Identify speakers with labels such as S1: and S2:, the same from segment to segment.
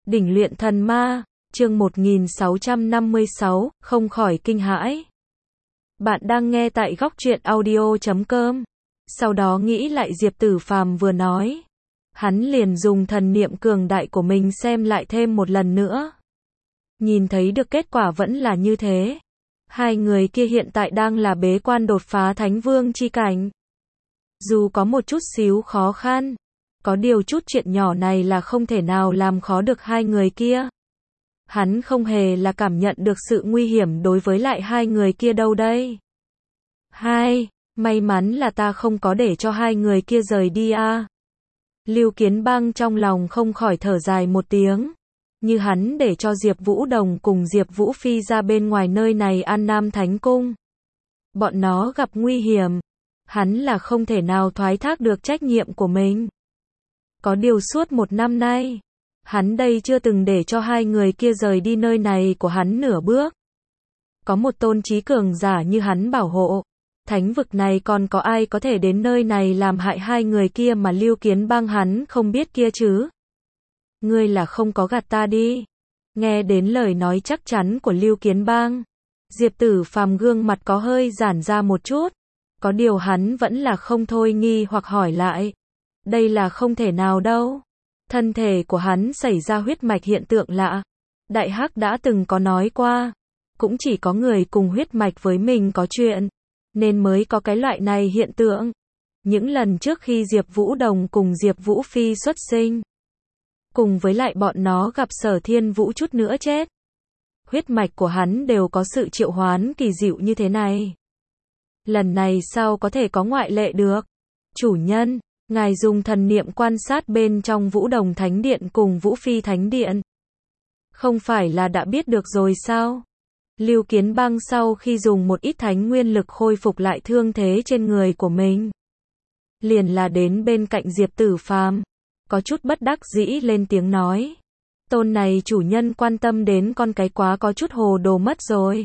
S1: Đỉnh luyện thần ma, chương 1656, không khỏi kinh hãi. Bạn đang nghe tại góc truyện audio.com. Sau đó nghĩ lại Diệp Tử Phàm vừa nói. Hắn liền dùng thần niệm cường đại của mình xem lại thêm một lần nữa. Nhìn thấy được kết quả vẫn là như thế. Hai người kia hiện tại đang là bế quan đột phá Thánh Vương chi cảnh. Dù có một chút xíu khó khăn, có điều chút chuyện nhỏ này là không thể nào làm khó được hai người kia. Hắn không hề là cảm nhận được sự nguy hiểm đối với lại hai người kia đâu đây. May mắn là ta không có để cho hai người kia rời đi a. Lưu Kiến Bang trong lòng không khỏi thở dài một tiếng. Như hắn để cho Diệp Vũ Đồng cùng Diệp Vũ Phi ra bên ngoài nơi này An Nam Thánh Cung. Bọn nó gặp nguy hiểm. Hắn là không thể nào thoái thác được trách nhiệm của mình. Có điều suốt một năm nay, hắn đây chưa từng để cho hai người kia rời đi nơi này của hắn nửa bước. Có một tôn trí cường giả như hắn bảo hộ, thánh vực này còn có ai có thể đến nơi này làm hại hai người kia mà Lưu Kiến Bang hắn không biết kia chứ? Ngươi là không có gạt ta đi. Nghe đến lời nói chắc chắn của Lưu Kiến Bang, Diệp Tử Phàm gương mặt có hơi giãn ra một chút. Có điều hắn vẫn là không thôi nghi hoặc hỏi lại. Đây là không thể nào đâu. Thân thể của hắn xảy ra huyết mạch hiện tượng lạ. Đại Hắc đã từng có nói qua. Cũng chỉ có người cùng huyết mạch với mình có chuyện. Nên mới có cái loại này hiện tượng. Những lần trước khi Diệp Vũ Đồng cùng Diệp Vũ Phi xuất sinh. Cùng với lại bọn nó gặp Sở Thiên Vũ chút nữa chết. Huyết mạch của hắn đều có sự triệu hoán kỳ diệu như thế này. Lần này sao có thể có ngoại lệ được? Chủ nhân, ngài dùng thần niệm quan sát bên trong Vũ Đồng Thánh Điện cùng Vũ Phi Thánh Điện. Không phải là đã biết được rồi sao? Lưu Kiến Bang sau khi dùng một ít thánh nguyên lực khôi phục lại thương thế trên người của mình. Liền là đến bên cạnh Diệp Tử Phàm, có chút bất đắc dĩ lên tiếng nói. Tôn này chủ nhân quan tâm đến con cái quá có chút hồ đồ mất rồi.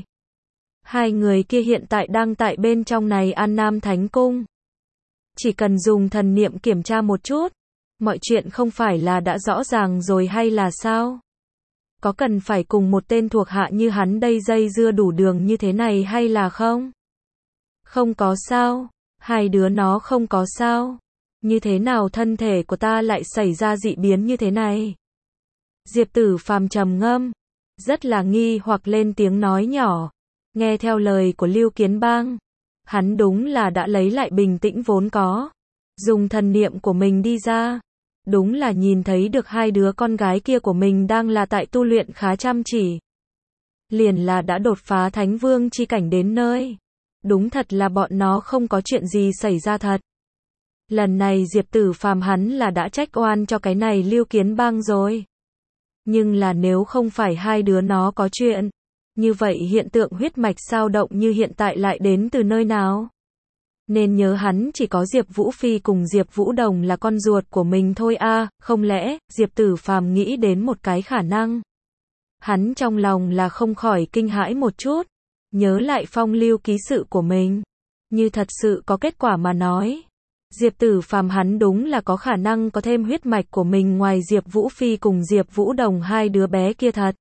S1: Hai người kia hiện tại đang tại bên trong này An Nam Thánh Cung. Chỉ cần dùng thần niệm kiểm tra một chút, mọi chuyện không phải là đã rõ ràng rồi hay là sao? Có cần phải cùng một tên thuộc hạ như hắn đây dây dưa đủ đường như thế này hay là không? Không có sao, hai đứa nó không có sao. Như thế nào thân thể của ta lại xảy ra dị biến như thế này? Diệp Tử Phàm trầm ngâm, rất là nghi hoặc lên tiếng nói nhỏ. Nghe theo lời của Lưu Kiến Bang, hắn đúng là đã lấy lại bình tĩnh vốn có. Dùng thần niệm của mình đi ra. Đúng là nhìn thấy được hai đứa con gái kia của mình đang là tại tu luyện khá chăm chỉ. Liền là đã đột phá Thánh Vương chi cảnh đến nơi. Đúng thật là bọn nó không có chuyện gì xảy ra thật. Lần này Diệp Tử Phàm hắn là đã trách oan cho cái này Lưu Kiến Bang rồi. Nhưng là nếu không phải hai đứa nó có chuyện, như vậy hiện tượng huyết mạch dao động như hiện tại lại đến từ nơi nào? Nên nhớ hắn chỉ có Diệp Vũ Phi cùng Diệp Vũ Đồng là con ruột của mình thôi a, không lẽ Diệp Tử Phàm nghĩ đến một cái khả năng. Hắn trong lòng là không khỏi kinh hãi một chút, nhớ lại phong lưu ký sự của mình, như thật sự có kết quả mà nói. Diệp Tử Phàm hắn đúng là có khả năng có thêm huyết mạch của mình ngoài Diệp Vũ Phi cùng Diệp Vũ Đồng hai đứa bé kia thật.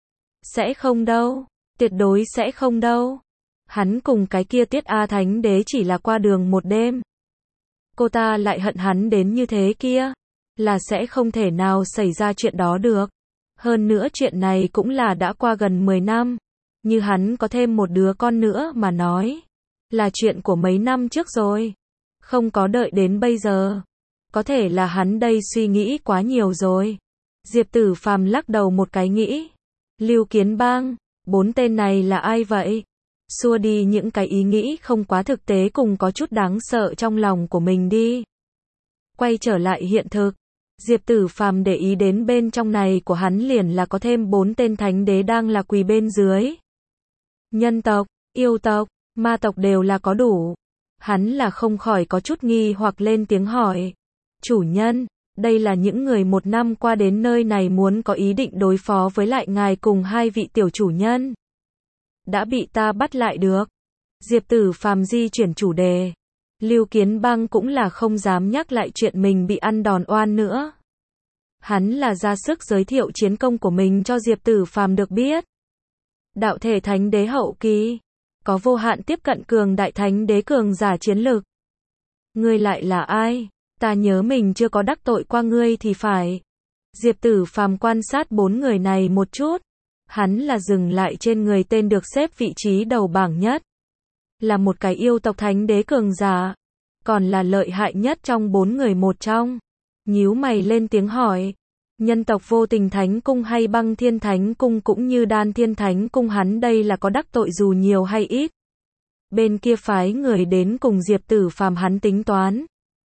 S1: Sẽ không đâu, tuyệt đối sẽ không đâu. Hắn cùng cái kia Tiết A Thánh Đế chỉ là qua đường một đêm. Cô ta lại hận hắn đến như thế kia, là sẽ không thể nào xảy ra chuyện đó được. Hơn nữa chuyện này cũng là đã qua gần 10 năm. Như hắn có thêm một đứa con nữa mà nói, là chuyện của mấy năm trước rồi. Không có đợi đến bây giờ. Có thể là hắn đây suy nghĩ quá nhiều rồi. Diệp Tử Phàm lắc đầu một cái nghĩ. Lưu Kiến Bang, bốn tên này là ai vậy? Xua đi những cái ý nghĩ không quá thực tế cùng có chút đáng sợ trong lòng của mình đi. Quay trở lại hiện thực. Diệp Tử Phàm để ý đến bên trong này của hắn liền là có thêm 4 tên thánh đế đang là quỳ bên dưới. Nhân tộc, yêu tộc, ma tộc đều là có đủ. Hắn là không khỏi có chút nghi hoặc lên tiếng hỏi. Chủ nhân, đây là những người một năm qua đến nơi này muốn có ý định đối phó với lại ngài cùng hai vị tiểu chủ nhân. Đã bị ta bắt lại được. Diệp Tử Phàm di chuyển chủ đề. Lưu Kiến Bang cũng là không dám nhắc lại chuyện mình bị ăn đòn oan nữa. Hắn là ra sức giới thiệu chiến công của mình cho Diệp Tử Phàm được biết. Đạo thể thánh đế hậu kỳ, có vô hạn tiếp cận cường đại thánh đế cường giả chiến lực. Ngươi lại là ai? Ta nhớ mình chưa có đắc tội qua ngươi thì phải. Diệp Tử Phàm quan sát 4 người này một chút. Hắn là dừng lại trên người tên được xếp vị trí đầu bảng nhất. Là một cái yêu tộc thánh đế cường giả. Còn là lợi hại nhất trong 4 người một trong. Nhíu mày lên tiếng hỏi. Nhân tộc Vô Tình Thánh Cung hay Băng Thiên Thánh Cung cũng như Đan Thiên Thánh Cung, hắn đây là có đắc tội dù nhiều hay ít? Bên kia phái người đến cùng Diệp Tử Phàm hắn tính toán.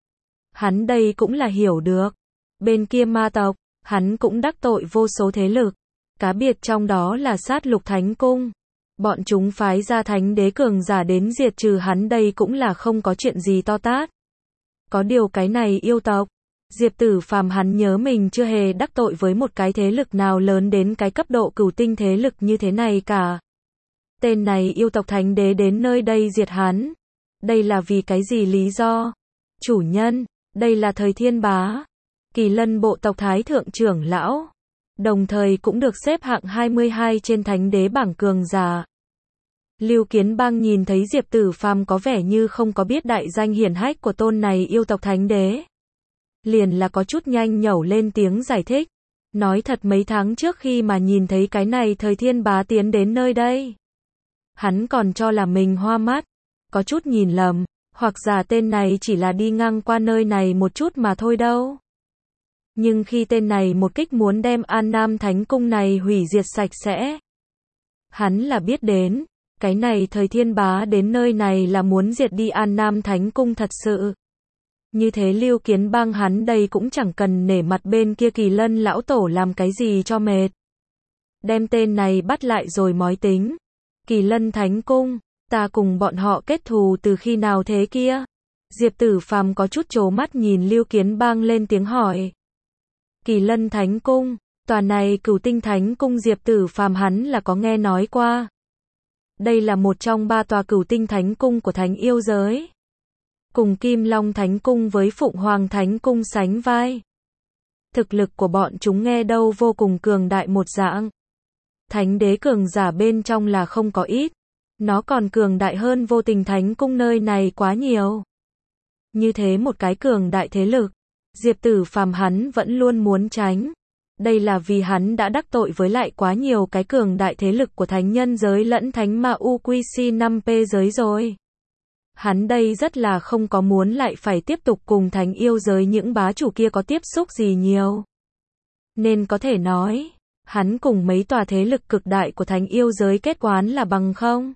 S1: Hắn đây cũng là hiểu được. Bên kia ma tộc, hắn cũng đắc tội vô số thế lực. Cá biệt trong đó là Sát Lục Thánh Cung. Bọn chúng phái ra thánh đế cường giả đến diệt trừ hắn, đây cũng là không có chuyện gì to tát. Có điều cái này yêu tộc, Diệp Tử Phàm hắn nhớ mình chưa hề đắc tội với một cái thế lực nào lớn đến cái cấp độ cửu tinh thế lực như thế này cả. Tên này yêu tộc thánh đế đến nơi đây diệt hắn. Đây là vì cái gì lý do? Chủ nhân, đây là Thời Thiên Bá, Kỳ Lân bộ tộc thái thượng trưởng lão. Đồng thời cũng được xếp hạng 22 trên thánh đế bảng cường giả. Lưu Kiến Bang nhìn thấy Diệp Tử Phàm có vẻ như không có biết đại danh hiển hách của tôn này yêu tộc thánh đế. Liền là có chút nhanh nhẩu lên tiếng giải thích. Nói thật mấy tháng trước khi mà nhìn thấy cái này Thời Thiên Bá tiến đến nơi đây, hắn còn cho là mình hoa mắt, có chút nhìn lầm, hoặc giả tên này chỉ là đi ngang qua nơi này một chút mà thôi đâu. Nhưng khi tên này một kích muốn đem An Nam Thánh Cung này hủy diệt sạch sẽ, hắn là biết đến, cái này Thời Thiên Bá đến nơi này là muốn diệt đi An Nam Thánh Cung thật sự. Như thế Lưu Kiến Bang hắn đây cũng chẳng cần nể mặt bên kia Kỳ Lân lão tổ làm cái gì cho mệt. Đem tên này bắt lại rồi mói tính. Kỳ Lân Thánh Cung, ta cùng bọn họ kết thù từ khi nào thế kia? Diệp Tử Phàm có chút trố mắt nhìn Lưu Kiến Bang lên tiếng hỏi. Kỳ Lân Thánh Cung, tòa này Cửu Tinh Thánh Cung Diệp Tử Phàm hắn là có nghe nói qua. Đây là một trong 3 tòa Cửu Tinh Thánh Cung của Thánh yêu giới. Cùng Kim Long Thánh Cung với Phụng Hoàng Thánh Cung sánh vai. Thực lực của bọn chúng nghe đâu vô cùng cường đại một dạng. Thánh đế cường giả bên trong là không có ít. Nó còn cường đại hơn Vô Tình Thánh Cung nơi này quá nhiều. Như thế một cái cường đại thế lực, Diệp Tử Phàm hắn vẫn luôn muốn tránh. Đây là vì hắn đã đắc tội với lại quá nhiều cái cường đại thế lực của thánh nhân giới lẫn thánh ma UQC 5P giới rồi. Hắn đây rất là không có muốn lại phải tiếp tục cùng thánh yêu giới những bá chủ kia có tiếp xúc gì nhiều. Nên có thể nói, hắn cùng mấy tòa thế lực cực đại của thánh yêu giới kết oán là bằng không.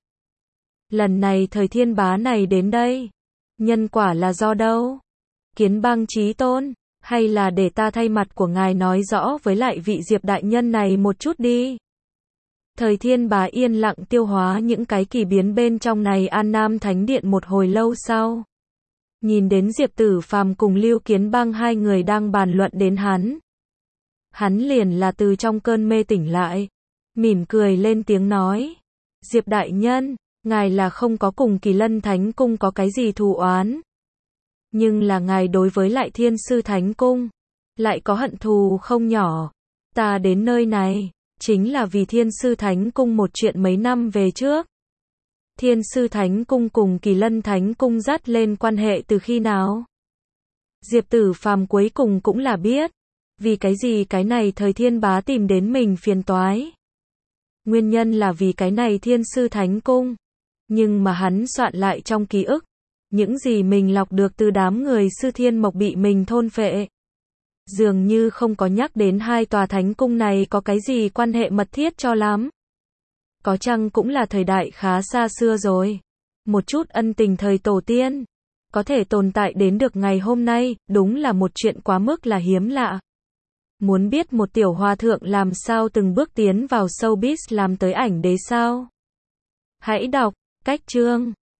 S1: Lần này Thời Thiên Bá này đến đây, nhân quả là do đâu? Kiến Bang chí tôn, hay là để ta thay mặt của ngài nói rõ với lại vị Diệp đại nhân này một chút đi. Thời Thiên Bá yên lặng tiêu hóa những cái kỳ biến bên trong này An Nam Thánh Điện một hồi lâu sau. Nhìn đến Diệp Tử Phàm cùng Lưu Kiến Bang hai người đang bàn luận đến hắn. Hắn liền là từ trong cơn mê tỉnh lại. Mỉm cười lên tiếng nói. Diệp đại nhân, ngài là không có cùng Kỳ Lân Thánh Cung có cái gì thù oán. Nhưng là ngài đối với lại Thiên Sư Thánh Cung, lại có hận thù không nhỏ. Ta đến nơi này, chính là vì Thiên Sư Thánh Cung một chuyện mấy năm về trước. Thiên Sư Thánh Cung cùng Kỳ Lân Thánh Cung dắt lên quan hệ từ khi nào? Diệp Tử Phàm cuối cùng cũng là biết. Vì cái gì cái này Thời Thiên Bá tìm đến mình phiền toái. Nguyên nhân là vì cái này Thiên Sư Thánh Cung. Nhưng mà hắn soạn lại trong ký ức. Những gì mình lọc được từ đám người Sư Thiên Mộc bị mình thôn phệ. Dường như không có nhắc đến hai tòa thánh cung này có cái gì quan hệ mật thiết cho lắm. Có chăng cũng là thời đại khá xa xưa rồi. Một chút ân tình thời tổ tiên. Có thể tồn tại đến được ngày hôm nay, đúng là một chuyện quá mức là hiếm lạ. Muốn biết một tiểu hòa thượng làm sao từng bước tiến vào showbiz làm tới ảnh đế sao? Hãy đọc, cách chương.